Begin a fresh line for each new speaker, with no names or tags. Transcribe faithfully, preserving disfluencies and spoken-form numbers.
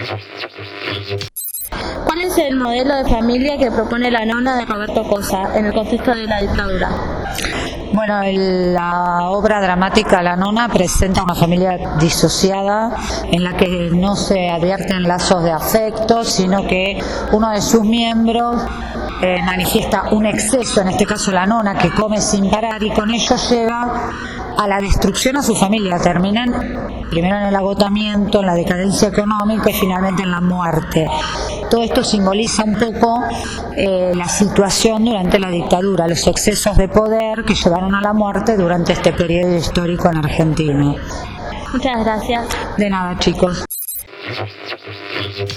¿Cuál es el modelo de familia que propone La nona de Roberto Cosa en el contexto de la dictadura?
Bueno, el, la obra dramática La nona presenta una familia disociada en la que no se advierten lazos de afecto, sino que uno de sus miembros eh, manifiesta un exceso, en este caso la nona, que come sin parar, y con ello lleva a la destrucción a su familia. Terminan primero en el agotamiento, en la decadencia económica y finalmente en la muerte. Todo esto simboliza un poco eh, la situación durante la dictadura, los excesos de poder que llevaron a la muerte durante este periodo histórico en Argentina.
Muchas gracias.
De nada, chicos.